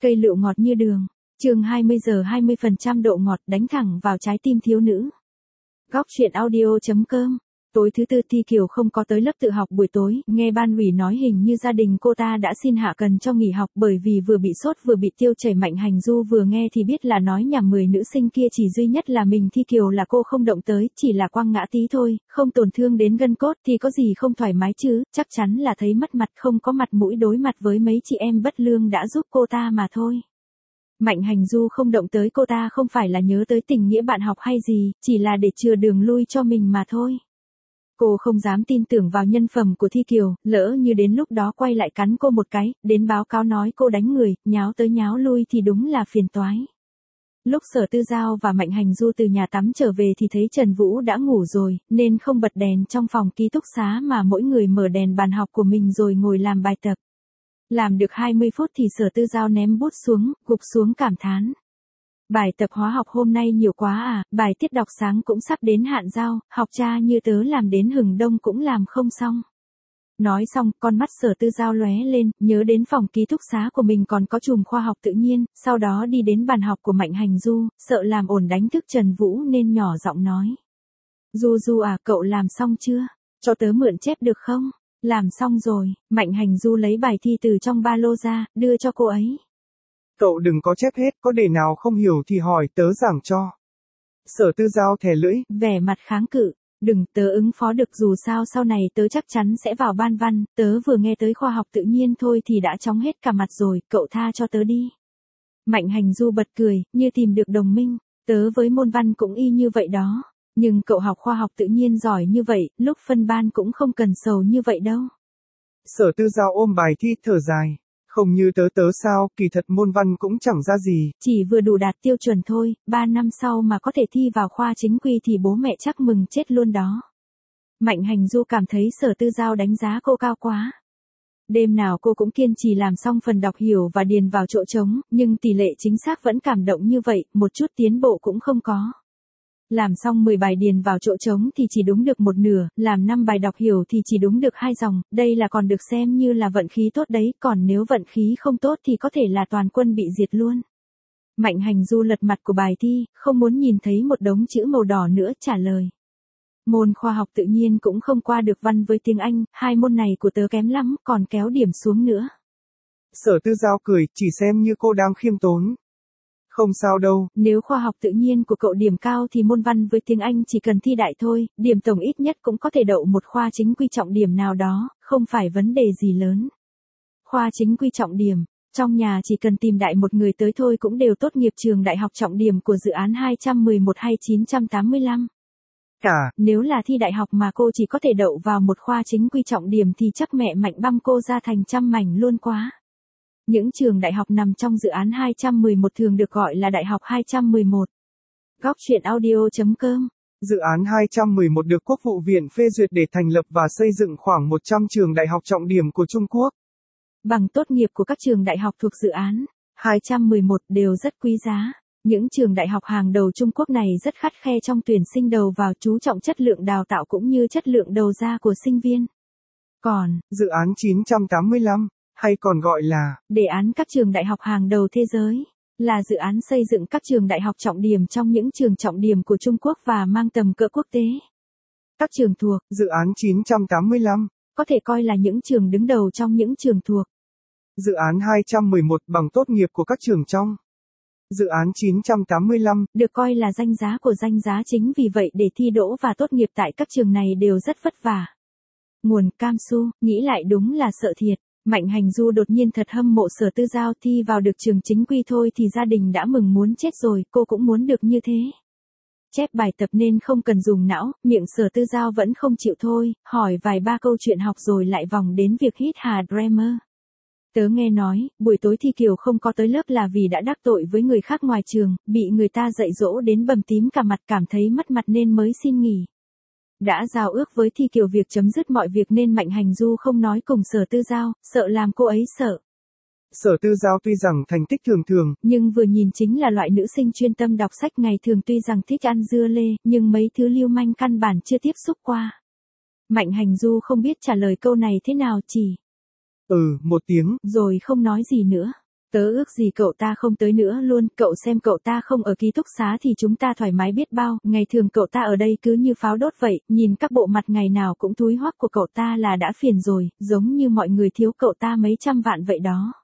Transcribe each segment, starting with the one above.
Cây lựu ngọt như đường. Chương 20 giờ 20% độ ngọt đánh thẳng vào trái tim thiếu nữ. Góc truyện audio.com. Tối thứ tư Thi Kiều không có tới lớp tự học buổi tối, nghe ban ủy nói hình như gia đình cô ta đã xin hạ cần cho nghỉ học bởi vì vừa bị sốt vừa bị tiêu chảy. Mạnh Hành Du vừa nghe thì biết là nói nhảm, 10 nữ sinh kia chỉ duy nhất là mình Thi Kiều là cô không động tới, chỉ là quăng ngã tí thôi, không tổn thương đến gân cốt thì có gì không thoải mái chứ, chắc chắn là thấy mất mặt, không có mặt mũi đối mặt với mấy chị em bất lương đã giúp cô ta mà thôi. Mạnh Hành Du không động tới cô ta không phải là nhớ tới tình nghĩa bạn học hay gì, chỉ là để chừa đường lui cho mình mà thôi. Cô không dám tin tưởng vào nhân phẩm của Thi Kiều, lỡ như đến lúc đó quay lại cắn cô một cái, đến báo cáo nói cô đánh người, nháo tới nháo lui thì đúng là phiền toái. Lúc Sở Tư Giao và Mạnh Hành Du từ nhà tắm trở về thì thấy Trần Vũ đã ngủ rồi, nên không bật đèn trong phòng ký túc xá mà mỗi người mở đèn bàn học của mình rồi ngồi làm bài tập. Làm được 20 phút thì Sở Tư Giao ném bút xuống, gục xuống cảm thán. Bài tập hóa học hôm nay nhiều quá à, bài tiết đọc sáng cũng sắp đến hạn giao, học cha như tớ làm đến hừng đông cũng làm không xong. Nói xong, con mắt Sở Tư Giao lóe lên, nhớ đến phòng ký túc xá của mình còn có chùm khoa học tự nhiên, sau đó đi đến bàn học của Mạnh Hành Du, sợ làm ồn đánh thức Trần Vũ nên nhỏ giọng nói. Du à, cậu làm xong chưa? Cho tớ mượn chép được không? Làm xong rồi, Mạnh Hành Du lấy bài thi từ trong ba lô ra, đưa cho cô ấy. Cậu đừng có chép hết, có đề nào không hiểu thì hỏi tớ giảng cho. Sở Tư Giao thè lưỡi, vẻ mặt kháng cự, đừng, tớ ứng phó được, dù sao sau này tớ chắc chắn sẽ vào ban văn, tớ vừa nghe tới khoa học tự nhiên thôi thì đã chóng hết cả mặt rồi, cậu tha cho tớ đi. Mạnh Hành Du bật cười, như tìm được đồng minh, tớ với môn văn cũng y như vậy đó, nhưng cậu học khoa học tự nhiên giỏi như vậy, lúc phân ban cũng không cần sầu như vậy đâu. Sở Tư Giao ôm bài thi thở dài. Không như tớ sao, kỳ thật môn văn cũng chẳng ra gì. Chỉ vừa đủ đạt tiêu chuẩn thôi, 3 năm sau mà có thể thi vào khoa chính quy thì bố mẹ chắc mừng chết luôn đó. Mạnh Hành Du cảm thấy Sở Tư Giao đánh giá cô cao quá. Đêm nào cô cũng kiên trì làm xong phần đọc hiểu và điền vào chỗ trống, nhưng tỷ lệ chính xác vẫn cảm động như vậy, một chút tiến bộ cũng không có. Làm xong 10 bài điền vào chỗ trống thì chỉ đúng được một nửa, làm 5 bài đọc hiểu thì chỉ đúng được 2 dòng, đây là còn được xem như là vận khí tốt đấy, còn nếu vận khí không tốt thì có thể là toàn quân bị diệt luôn. Mạnh Hành Du lật mặt của bài thi, không muốn nhìn thấy một đống chữ màu đỏ nữa, trả lời. Môn khoa học tự nhiên cũng không qua được văn với tiếng Anh, 2 môn này của tớ kém lắm, còn kéo điểm xuống nữa. Sở Tư Giao cười, chỉ xem như cô đang khiêm tốn. Không sao đâu. Nếu khoa học tự nhiên của cậu điểm cao thì môn văn với tiếng Anh chỉ cần thi đại thôi, điểm tổng ít nhất cũng có thể đậu một khoa chính quy trọng điểm nào đó, không phải vấn đề gì lớn. Khoa chính quy trọng điểm, trong nhà chỉ cần tìm đại một người tới thôi cũng đều tốt nghiệp trường đại học trọng điểm của dự án 211 hay 985. Nếu là thi đại học mà cô chỉ có thể đậu vào một khoa chính quy trọng điểm thì chắc mẹ Mạnh băm cô ra thành trăm mảnh luôn quá. Những trường đại học nằm trong dự án 211 thường được gọi là Đại học 211. Góc truyện audio.com. Dự án 211 được Quốc vụ viện phê duyệt để thành lập và xây dựng khoảng 100 trường đại học trọng điểm của Trung Quốc. Bằng tốt nghiệp của các trường đại học thuộc dự án 211 đều rất quý giá. Những trường đại học hàng đầu Trung Quốc này rất khắt khe trong tuyển sinh đầu vào, chú trọng chất lượng đào tạo cũng như chất lượng đầu ra của sinh viên. Còn, dự án 985, hay còn gọi là đề án các trường đại học hàng đầu thế giới, là dự án xây dựng các trường đại học trọng điểm trong những trường trọng điểm của Trung Quốc và mang tầm cỡ quốc tế. Các trường thuộc dự án 985 có thể coi là những trường đứng đầu trong những trường thuộc dự án 211 bằng tốt nghiệp của các trường trong dự án 985 được coi là danh giá của danh giá, chính vì vậy để thi đỗ và tốt nghiệp tại các trường này đều rất vất vả. Nguồn cam su, nghĩ lại đúng là sợ thiệt. Mạnh Hành Du đột nhiên thật hâm mộ Sở Tư Giao, thi vào được trường chính quy thôi thì gia đình đã mừng muốn chết rồi, cô cũng muốn được như thế. Chép bài tập nên không cần dùng não, miệng Sở Tư Giao vẫn không chịu thôi, hỏi vài ba câu chuyện học rồi lại vòng đến việc hít hà Dreamer. Tớ nghe nói, buổi tối Thi Kiều không có tới lớp là vì đã đắc tội với người khác ngoài trường, bị người ta dạy dỗ đến bầm tím cả mặt, cảm thấy mất mặt nên mới xin nghỉ. Đã giao ước với Thi Kiều việc chấm dứt mọi việc nên Mạnh Hành Du không nói cùng Sở Tư Giao, sợ làm cô ấy sợ. Sở Tư Giao tuy rằng thành tích thường thường, nhưng vừa nhìn chính là loại nữ sinh chuyên tâm đọc sách, ngày thường tuy rằng thích ăn dưa lê, nhưng mấy thứ lưu manh căn bản chưa tiếp xúc qua. Mạnh Hành Du không biết trả lời câu này thế nào, chỉ một tiếng, rồi không nói gì nữa. Tớ ước gì cậu ta không tới nữa luôn, cậu xem cậu ta không ở ký túc xá thì chúng ta thoải mái biết bao, ngày thường cậu ta ở đây cứ như pháo đốt vậy, nhìn các bộ mặt ngày nào cũng thúi hoắc của cậu ta là đã phiền rồi, giống như mọi người thiếu cậu ta mấy trăm vạn vậy đó.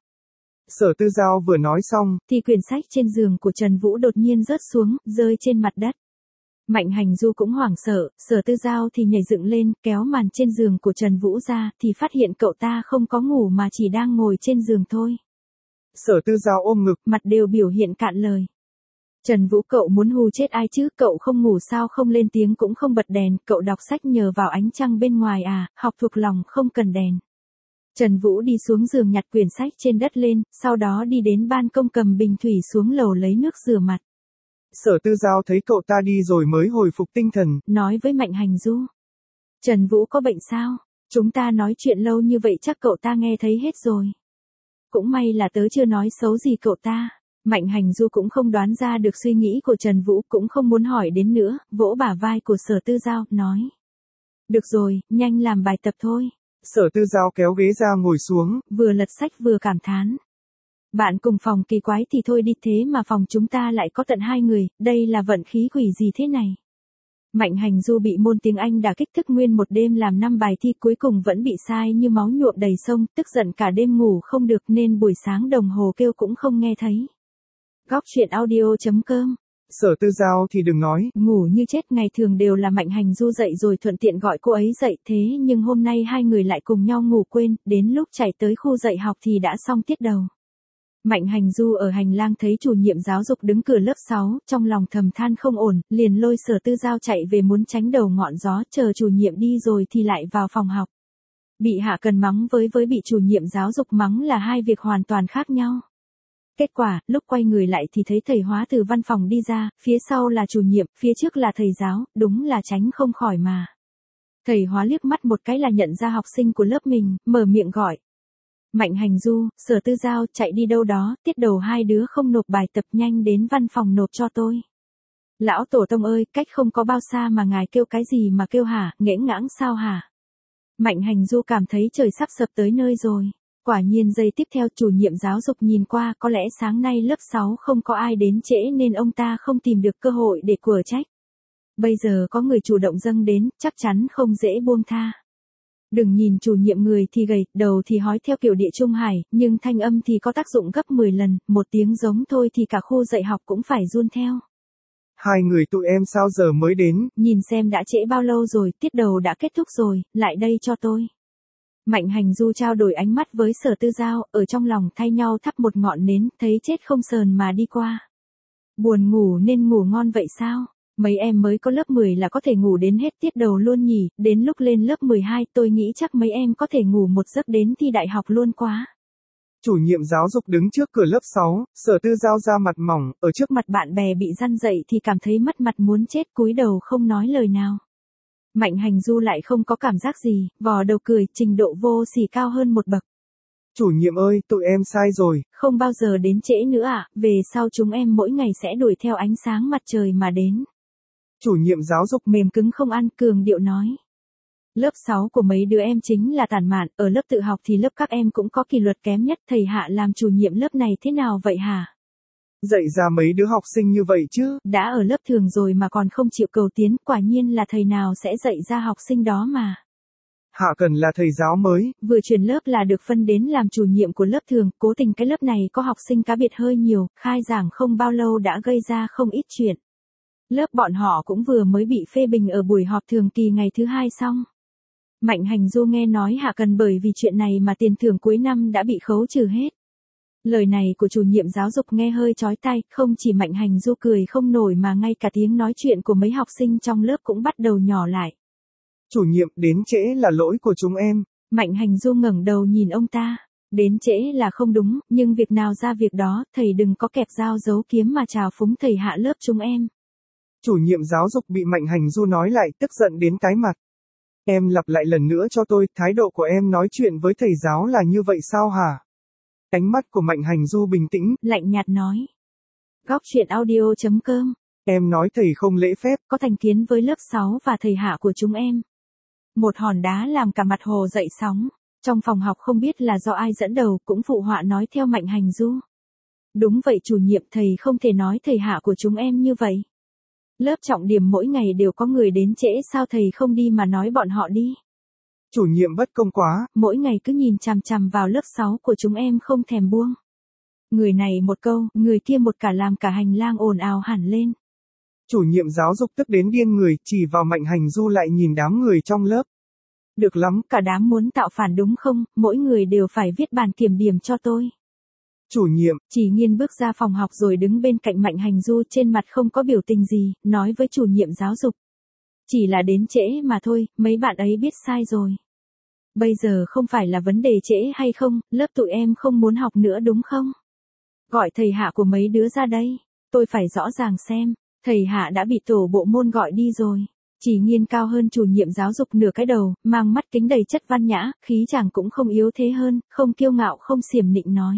Sở Tư Giao vừa nói xong, thì quyển sách trên giường của Trần Vũ đột nhiên rớt xuống, rơi trên mặt đất. Mạnh Hành Du cũng hoảng sợ, Sở Tư Giao thì nhảy dựng lên, kéo màn trên giường của Trần Vũ ra, thì phát hiện cậu ta không có ngủ mà chỉ đang ngồi trên giường thôi. Sở Tư Giao ôm ngực, mặt đều biểu hiện cạn lời. Trần Vũ, cậu muốn hù chết ai chứ, cậu không ngủ sao không lên tiếng cũng không bật đèn, cậu đọc sách nhờ vào ánh trăng bên ngoài à, học thuộc lòng không cần đèn. Trần Vũ đi xuống giường nhặt quyển sách trên đất lên, sau đó đi đến ban công cầm bình thủy xuống lầu lấy nước rửa mặt. Sở Tư Giao thấy cậu ta đi rồi mới hồi phục tinh thần, nói với Mạnh Hành Du. Trần Vũ có bệnh sao? Chúng ta nói chuyện lâu như vậy chắc cậu ta nghe thấy hết rồi. Cũng may là tớ chưa nói xấu gì cậu ta. Mạnh Hành Du cũng không đoán ra được suy nghĩ của Trần Vũ, cũng không muốn hỏi đến nữa, vỗ bả vai của Sở Tư Giao, nói. Được rồi, nhanh làm bài tập thôi. Sở Tư Giao kéo ghế ra ngồi xuống, vừa lật sách vừa cảm thán. Bạn cùng phòng kỳ quái thì thôi đi, thế mà phòng chúng ta lại có tận 2 người, đây là vận khí quỷ gì thế này. Mạnh Hành Du bị môn tiếng Anh đả kích thức nguyên một đêm làm 5 bài thi cuối cùng vẫn bị sai như máu nhuộm đầy sông, tức giận cả đêm ngủ không được nên buổi sáng đồng hồ kêu cũng không nghe thấy. Góc truyện audio.com. Sở Tư Giao thì đừng nói, ngủ như chết, ngày thường đều là Mạnh Hành Du dậy rồi thuận tiện gọi cô ấy dậy, thế nhưng hôm nay 2 người lại cùng nhau ngủ quên, đến lúc chạy tới khu dạy học thì đã xong tiết đầu. Mạnh Hành Du ở hành lang thấy chủ nhiệm giáo dục đứng cửa lớp 6, trong lòng thầm than không ổn, liền lôi Sở Tư Giao chạy về muốn tránh đầu ngọn gió, chờ chủ nhiệm đi rồi thì lại vào phòng học. Bị Hạ Cần mắng với bị chủ nhiệm giáo dục mắng là hai việc hoàn toàn khác nhau. Kết quả, lúc quay người lại thì thấy thầy hóa từ văn phòng đi ra, phía sau là chủ nhiệm, phía trước là thầy giáo, đúng là tránh không khỏi mà. Thầy hóa liếc mắt một cái là nhận ra học sinh của lớp mình, mở miệng gọi. Mạnh Hành Du, Sở Tư Giao, chạy đi đâu đó, tiết đầu 2 đứa không nộp bài tập, nhanh đến văn phòng nộp cho tôi. Lão Tổ Tông ơi, cách không có bao xa mà ngài kêu cái gì mà kêu hả, nghẽn ngãng sao hả? Mạnh Hành Du cảm thấy trời sắp sập tới nơi rồi. Quả nhiên giây tiếp theo chủ nhiệm giáo dục nhìn qua, có lẽ sáng nay lớp 6 không có ai đến trễ nên ông ta không tìm được cơ hội để quở trách. Bây giờ có người chủ động dâng đến, chắc chắn không dễ buông tha. Đừng nhìn chủ nhiệm người thì gầy, đầu thì hói theo kiểu địa trung hải, nhưng thanh âm thì có tác dụng gấp 10 lần, một tiếng giống thôi thì cả khu dạy học cũng phải run theo. 2 người tụi em sao giờ mới đến? Nhìn xem đã trễ bao lâu rồi, tiết đầu đã kết thúc rồi, lại đây cho tôi. Mạnh Hành Du trao đổi ánh mắt với Sở Tư Giao, ở trong lòng thay nhau thắp một ngọn nến, thấy chết không sờn mà đi qua. Buồn ngủ nên ngủ ngon vậy sao? Mấy em mới có lớp 10 là có thể ngủ đến hết tiết đầu luôn nhỉ, đến lúc lên lớp 12 tôi nghĩ chắc mấy em có thể ngủ một giấc đến thi đại học luôn quá. Chủ nhiệm giáo dục đứng trước cửa lớp 6, Sở Tư Giao ra mặt mỏng, ở trước mặt bạn bè bị răn dậy thì cảm thấy mất mặt muốn chết, cúi đầu không nói lời nào. Mạnh Hành Du lại không có cảm giác gì, vò đầu cười, trình độ vô sỉ cao hơn một bậc. Chủ nhiệm ơi, tụi em sai rồi. Không bao giờ đến trễ nữa à, về sau chúng em mỗi ngày sẽ đuổi theo ánh sáng mặt trời mà đến. Chủ nhiệm giáo dục mềm cứng không ăn, cường điệu nói. Lớp 6 của mấy đứa em chính là tản mạn, ở lớp tự học thì lớp các em cũng có kỷ luật kém nhất, thầy Hạ làm chủ nhiệm lớp này thế nào vậy hả? Dạy ra mấy đứa học sinh như vậy chứ? Đã ở lớp thường rồi mà còn không chịu cầu tiến, quả nhiên là thầy nào sẽ dạy ra học sinh đó mà. Hạ Cần là thầy giáo mới, vừa chuyển lớp là được phân đến làm chủ nhiệm của lớp thường, cố tình cái lớp này có học sinh cá biệt hơi nhiều, khai giảng không bao lâu đã gây ra không ít chuyện. Lớp bọn họ cũng vừa mới bị phê bình ở buổi họp thường kỳ ngày thứ 2 xong. Mạnh Hành Du nghe nói Hạ Cần bởi vì chuyện này mà tiền thưởng cuối năm đã bị khấu trừ hết. Lời này của chủ nhiệm giáo dục nghe hơi chói tai, không chỉ Mạnh Hành Du cười không nổi mà ngay cả tiếng nói chuyện của mấy học sinh trong lớp cũng bắt đầu nhỏ lại. Chủ nhiệm, đến trễ là lỗi của chúng em. Mạnh Hành Du ngẩng đầu nhìn ông ta. Đến trễ là không đúng, nhưng việc nào ra việc đó, thầy đừng có kẹp dao giấu kiếm mà trào phúng thầy Hạ lớp chúng em. Chủ nhiệm giáo dục bị Mạnh Hành Du nói lại, tức giận đến tái mặt. Em lặp lại lần nữa cho tôi, thái độ của em nói chuyện với thầy giáo là như vậy sao hả? Ánh mắt của Mạnh Hành Du bình tĩnh, lạnh nhạt nói. Góc truyện audio.com. Em nói thầy không lễ phép, có thành kiến với lớp 6 và thầy Hạ của chúng em. Một hòn đá làm cả mặt hồ dậy sóng. Trong phòng học không biết là do ai dẫn đầu cũng phụ họa nói theo Mạnh Hành Du. Đúng vậy chủ nhiệm, thầy không thể nói thầy Hạ của chúng em như vậy. Lớp trọng điểm mỗi ngày đều có người đến trễ, sao thầy không đi mà nói bọn họ đi. Chủ nhiệm bất công quá. Mỗi ngày cứ nhìn chằm chằm vào lớp 6 của chúng em không thèm buông. Người này một câu, người kia một cả, làm cả hành lang ồn ào hẳn lên. Chủ nhiệm giáo dục tức đến điên người, chỉ vào Mạnh Hành Du lại nhìn đám người trong lớp. Được lắm, cả đám muốn tạo phản đúng không, mỗi người đều phải viết bàn kiểm điểm cho tôi. Chủ nhiệm, Chỉ Nghiên bước ra phòng học rồi đứng bên cạnh Mạnh Hành Du, trên mặt không có biểu tình gì, nói với chủ nhiệm giáo dục. Chỉ là đến trễ mà thôi, mấy bạn ấy biết sai rồi. Bây giờ không phải là vấn đề trễ hay không, lớp tụi em không muốn học nữa đúng không? Gọi thầy Hạ của mấy đứa ra đây, tôi phải rõ ràng xem, thầy Hạ đã bị tổ bộ môn gọi đi rồi. Chỉ Nghiên cao hơn chủ nhiệm giáo dục nửa cái đầu, mang mắt kính đầy chất văn nhã, khí chàng cũng không yếu thế hơn, không kiêu ngạo không xiểm nịnh nói.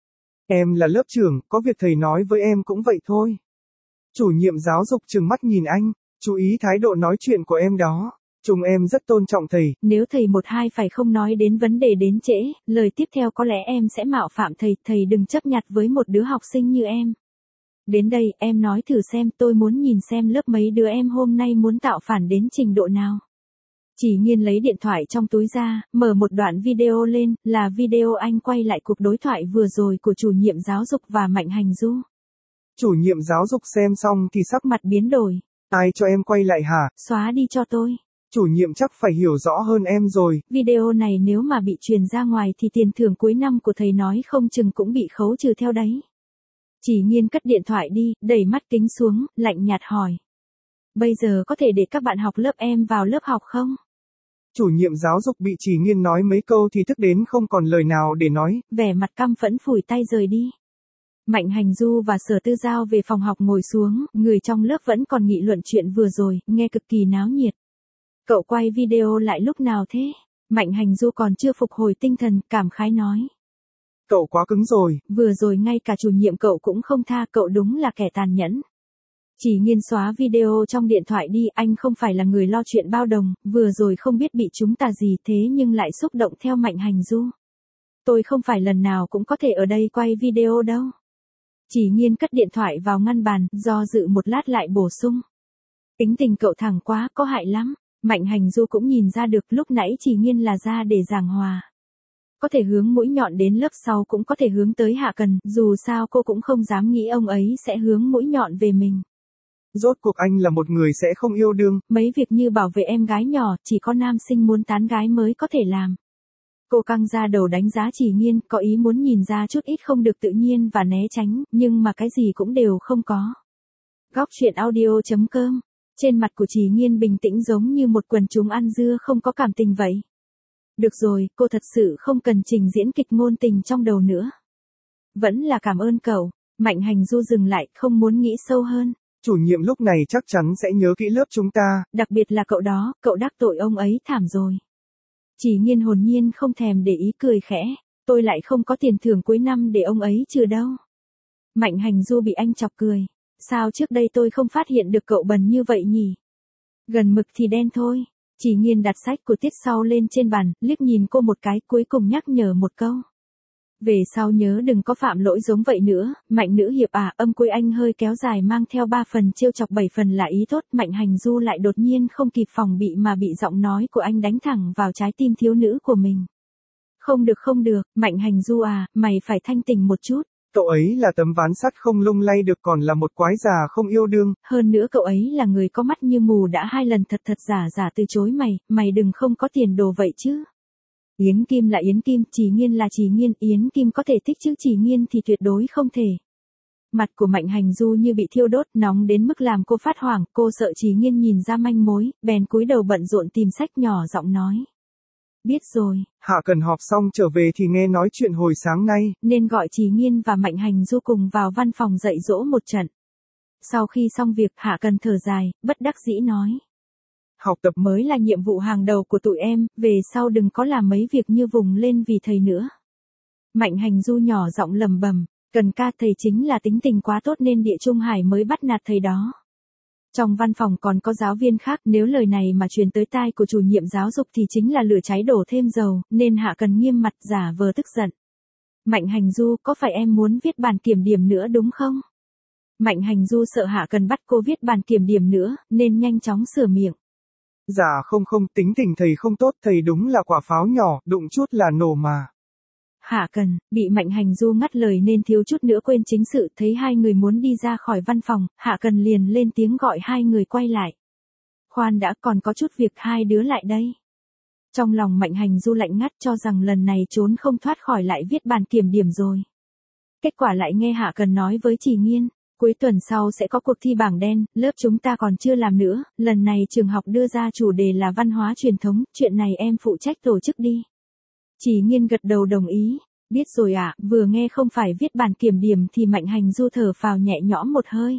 Em là lớp trưởng, có việc thầy nói với em cũng vậy thôi. Chủ nhiệm giáo dục trừng mắt nhìn anh, chú ý thái độ nói chuyện của em đó. Chúng em rất tôn trọng thầy. Nếu thầy một hai phải không nói đến vấn đề đến trễ, lời tiếp theo có lẽ em sẽ mạo phạm thầy, thầy đừng chấp nhặt với một đứa học sinh như em. Đến đây, em nói thử xem, tôi muốn nhìn xem lớp mấy đứa em hôm nay muốn tạo phản đến trình độ nào. Chỉ Nghiên lấy điện thoại trong túi ra, mở một đoạn video lên, là video anh quay lại cuộc đối thoại vừa rồi của chủ nhiệm giáo dục và Mạnh Hành Du. Chủ nhiệm giáo dục xem xong thì sắc mặt biến đổi. Ai cho em quay lại hả? Xóa đi cho tôi. Chủ nhiệm chắc phải hiểu rõ hơn em rồi. Video này nếu mà bị truyền ra ngoài thì tiền thưởng cuối năm của thầy nói không chừng cũng bị khấu trừ theo đấy. Chỉ Nghiên cất điện thoại đi, đẩy mắt kính xuống, lạnh nhạt hỏi. Bây giờ có thể để các bạn học lớp em vào lớp học không? Chủ nhiệm giáo dục bị Chỉ Nghiên nói mấy câu thì tức đến không còn lời nào để nói. Vẻ mặt căm phẫn phủi tay rời đi. Mạnh Hành Du và Sở Tư Giao về phòng học ngồi xuống, người trong lớp vẫn còn nghị luận chuyện vừa rồi, nghe cực kỳ náo nhiệt. Cậu quay video lại lúc nào thế? Mạnh Hành Du còn chưa phục hồi tinh thần, cảm khái nói. Cậu quá cứng rồi. Vừa rồi ngay cả chủ nhiệm cậu cũng không tha, cậu đúng là kẻ tàn nhẫn. Chỉ Nghiên xóa video trong điện thoại đi, anh không phải là người lo chuyện bao đồng, vừa rồi không biết bị chúng tà gì thế nhưng lại xúc động theo Mạnh Hành Du. Tôi không phải lần nào cũng có thể ở đây quay video đâu. Chỉ Nghiên cất điện thoại vào ngăn bàn, do dự một lát lại bổ sung. Tính tình cậu thẳng quá, có hại lắm. Mạnh Hành Du cũng nhìn ra được lúc nãy Chỉ Nghiên là ra để giảng hòa. Có thể hướng mũi nhọn đến lớp sau cũng có thể hướng tới Hạ Cần, dù sao cô cũng không dám nghĩ ông ấy sẽ hướng mũi nhọn về mình. Rốt cuộc anh là một người sẽ không yêu đương. Mấy việc như bảo vệ em gái nhỏ, chỉ có nam sinh muốn tán gái mới có thể làm. Cô căng ra đầu đánh giá Chỉ Nghiên, có ý muốn nhìn ra chút ít không được tự nhiên và né tránh, nhưng mà cái gì cũng đều không có. Góc truyện audio.com. Trên mặt của Chỉ Nghiên bình tĩnh giống như một quần chúng ăn dưa không có cảm tình vậy. Được rồi, cô thật sự không cần trình diễn kịch ngôn tình trong đầu nữa. Vẫn là cảm ơn cậu. Mạnh Hành Du dừng lại, không muốn nghĩ sâu hơn. Chủ nhiệm lúc này chắc chắn sẽ nhớ kỹ lớp chúng ta. Đặc biệt là cậu đó, cậu đắc tội ông ấy thảm rồi. Chỉ Nghiên hồn nhiên không thèm để ý cười khẽ. Tôi lại không có tiền thưởng cuối năm để ông ấy trừ đâu. Mạnh Hành Du bị anh chọc cười. Sao trước đây tôi không phát hiện được cậu bần như vậy nhỉ? Gần mực thì đen thôi. Chỉ Nghiên đặt sách của tiết sau lên trên bàn, liếc nhìn cô một cái, cuối cùng nhắc nhở một câu. Về sau nhớ đừng có phạm lỗi giống vậy nữa. Mạnh nữ hiệp à, âm cuối anh hơi kéo dài mang theo 3 phần trêu chọc 7 phần là ý tốt. Mạnh Hành Du lại đột nhiên không kịp phòng bị mà bị giọng nói của anh đánh thẳng vào trái tim thiếu nữ của mình. Không được, Mạnh Hành Du à, mày phải thanh tỉnh một chút. Cậu ấy là tấm ván sắt không lung lay được, còn là một quái già không yêu đương. Hơn nữa cậu ấy là người có mắt như mù, đã 2 lần thật giả từ chối mày đừng không có tiền đồ vậy chứ. Yến Kim là Yến Kim, Chỉ Nghiên là Chỉ Nghiên, Yến Kim có thể thích chứ Chỉ Nghiên thì tuyệt đối không thể. Mặt của Mạnh Hành Du như bị thiêu đốt, nóng đến mức làm cô phát hoảng, cô sợ Chỉ Nghiên nhìn ra manh mối, bèn cúi đầu bận rộn tìm sách, nhỏ giọng nói. Biết rồi. Hạ Cần họp xong trở về thì nghe nói chuyện hồi sáng nay, nên gọi Chỉ Nghiên và Mạnh Hành Du cùng vào văn phòng dạy dỗ một trận. Sau khi xong việc, Hạ Cần thở dài, bất đắc dĩ nói. Học tập mới là nhiệm vụ hàng đầu của tụi em, về sau đừng có làm mấy việc như vùng lên vì thầy nữa. Mạnh Hành Du nhỏ giọng lầm bầm, Cần ca, thầy chính là tính tình quá tốt nên Địa Trung Hải mới bắt nạt thầy đó. Trong văn phòng còn có giáo viên khác, nếu lời này mà truyền tới tai của chủ nhiệm giáo dục thì chính là lửa cháy đổ thêm dầu, nên Hạ Cần nghiêm mặt giả vờ tức giận. Mạnh Hành Du, có phải em muốn viết bản kiểm điểm nữa đúng không? Mạnh Hành Du sợ Hạ Cần bắt cô viết bản kiểm điểm nữa, nên nhanh chóng sửa miệng. Dạ không, tính tình thầy không tốt, thầy đúng là quả pháo nhỏ, đụng chút là nổ mà. Hạ Cần, bị Mạnh Hành Du ngắt lời nên thiếu chút nữa quên chính sự, thấy hai người muốn đi ra khỏi văn phòng, Hạ Cần liền lên tiếng gọi hai người quay lại. Khoan đã, còn có chút việc, hai đứa lại đây. Trong lòng Mạnh Hành Du lạnh ngắt, cho rằng lần này trốn không thoát khỏi lại viết bản kiểm điểm rồi. Kết quả lại nghe Hạ Cần nói với Chỉ Nghiên, cuối tuần sau sẽ có cuộc thi bảng đen, lớp chúng ta còn chưa làm nữa, lần này trường học đưa ra chủ đề là văn hóa truyền thống, chuyện này em phụ trách tổ chức đi. Chỉ Nghiên gật đầu đồng ý, biết rồi ạ, vừa nghe không phải viết bản kiểm điểm thì Mạnh Hành Du thở phào nhẹ nhõm một hơi.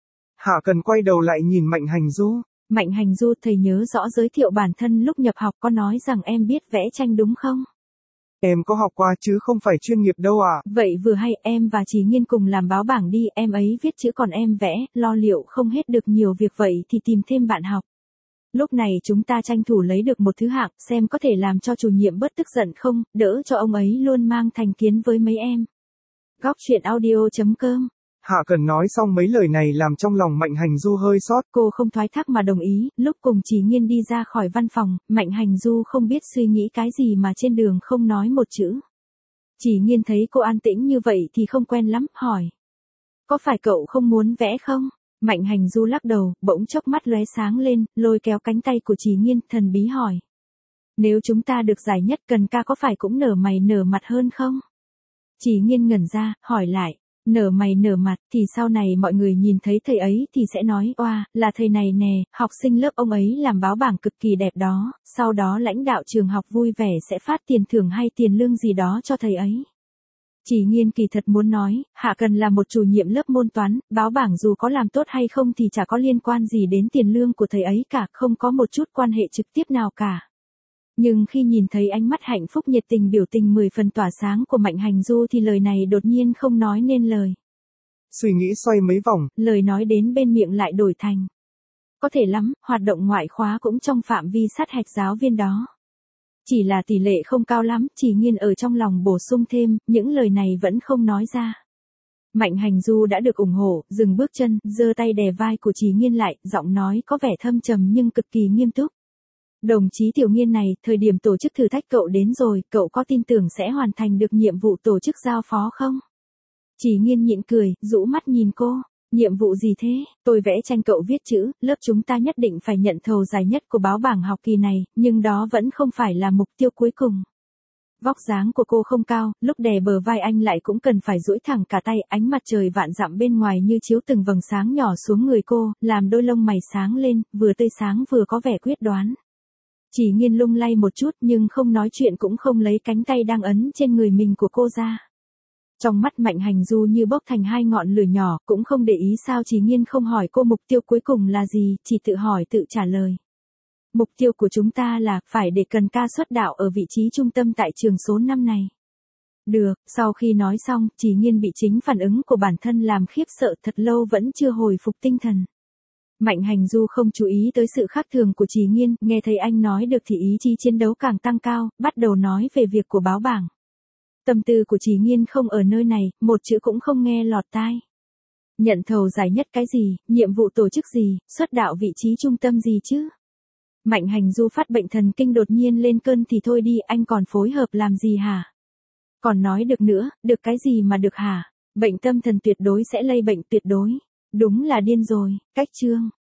Hạ Cần quay đầu lại nhìn Mạnh Hành Du. Mạnh Hành Du, thầy nhớ rõ giới thiệu bản thân lúc nhập học có nói rằng em biết vẽ tranh đúng không? Em có học qua chứ không phải chuyên nghiệp đâu ạ. Vậy vừa hay, em và Chỉ Nghiên cùng làm báo bảng đi, em ấy viết chữ còn em vẽ, lo liệu không hết được nhiều việc, vậy thì tìm thêm bạn học. Lúc này chúng ta tranh thủ lấy được một thứ hạng, xem có thể làm cho chủ nhiệm bớt tức giận không, đỡ cho ông ấy luôn mang thành kiến với mấy em. Góc truyện audio.com. Hạ Cần nói xong mấy lời này làm trong lòng Mạnh Hành Du hơi xót. Cô không thoái thác mà đồng ý, lúc cùng Chỉ Nghiên đi ra khỏi văn phòng, Mạnh Hành Du không biết suy nghĩ cái gì mà trên đường không nói một chữ. Chỉ Nghiên thấy cô an tĩnh như vậy thì không quen lắm, hỏi. Có phải cậu không muốn vẽ không? Mạnh Hành Du lắc đầu, bỗng chốc mắt lóe sáng lên, lôi kéo cánh tay của Chỉ Nghiên, thần bí hỏi. Nếu chúng ta được giải nhất Cần ca có phải cũng nở mày nở mặt hơn không? Chỉ Nghiên ngẩn ra, hỏi lại. Nở mày nở mặt thì sau này mọi người nhìn thấy thầy ấy thì sẽ nói, oa, là thầy này nè, học sinh lớp ông ấy làm báo bảng cực kỳ đẹp đó, sau đó lãnh đạo trường học vui vẻ sẽ phát tiền thưởng hay tiền lương gì đó cho thầy ấy. Chỉ Nghiên kỳ thật muốn nói, Hạ Cần là một chủ nhiệm lớp môn toán, báo bảng dù có làm tốt hay không thì chả có liên quan gì đến tiền lương của thầy ấy cả, không có một chút quan hệ trực tiếp nào cả. Nhưng khi nhìn thấy ánh mắt hạnh phúc nhiệt tình biểu tình 10 phần tỏa sáng của Mạnh Hành Du thì lời này đột nhiên không nói nên lời. Suy nghĩ xoay mấy vòng, lời nói đến bên miệng lại đổi thành. Có thể lắm, hoạt động ngoại khóa cũng trong phạm vi sát hạch giáo viên đó. Chỉ là tỷ lệ không cao lắm, Chỉ Nghiên ở trong lòng bổ sung thêm, những lời này vẫn không nói ra. Mạnh Hành Du đã được ủng hộ, dừng bước chân, giơ tay đè vai của Chỉ Nghiên lại, giọng nói có vẻ thâm trầm nhưng cực kỳ nghiêm túc. Đồng chí Tiểu Nghiên này, thời điểm tổ chức thử thách cậu đến rồi, cậu có tin tưởng sẽ hoàn thành được nhiệm vụ tổ chức giao phó không? Chỉ Nghiên nhịn cười, rũ mắt nhìn cô. Nhiệm vụ gì thế? Tôi vẽ tranh cậu viết chữ, lớp chúng ta nhất định phải nhận thầu giải nhất của báo bảng học kỳ này, nhưng đó vẫn không phải là mục tiêu cuối cùng. Vóc dáng của cô không cao, lúc đè bờ vai anh lại cũng cần phải duỗi thẳng cả tay, ánh mặt trời vạn dặm bên ngoài như chiếu từng vầng sáng nhỏ xuống người cô, làm đôi lông mày sáng lên, vừa tươi sáng vừa có vẻ quyết đoán. Chỉ Nghiên lung lay một chút nhưng không nói chuyện cũng không lấy cánh tay đang ấn trên người mình của cô ra. Trong mắt Mạnh Hành Du như bốc thành hai ngọn lửa nhỏ, cũng không để ý sao Chỉ Nghiên không hỏi cô mục tiêu cuối cùng là gì, chỉ tự hỏi tự trả lời. Mục tiêu của chúng ta là, phải để Cần ca xuất đạo ở vị trí trung tâm tại trường số 5 này. Được, sau khi nói xong, Chỉ Nghiên bị chính phản ứng của bản thân làm khiếp sợ thật lâu vẫn chưa hồi phục tinh thần. Mạnh Hành Du không chú ý tới sự khác thường của Chỉ Nghiên, nghe thấy anh nói được thì ý chí chiến đấu càng tăng cao, bắt đầu nói về việc của báo bảng. Tâm tư của Chỉ Nghiên không ở nơi này, một chữ cũng không nghe lọt tai. Nhận thầu giải nhất cái gì, nhiệm vụ tổ chức gì, xuất đạo vị trí trung tâm gì chứ? Mạnh Hành Du phát bệnh thần kinh đột nhiên lên cơn thì thôi đi, anh còn phối hợp làm gì hả? Còn nói được nữa, được cái gì mà được hả? Bệnh tâm thần tuyệt đối sẽ lây bệnh tuyệt đối. Đúng là điên rồi, cách chương.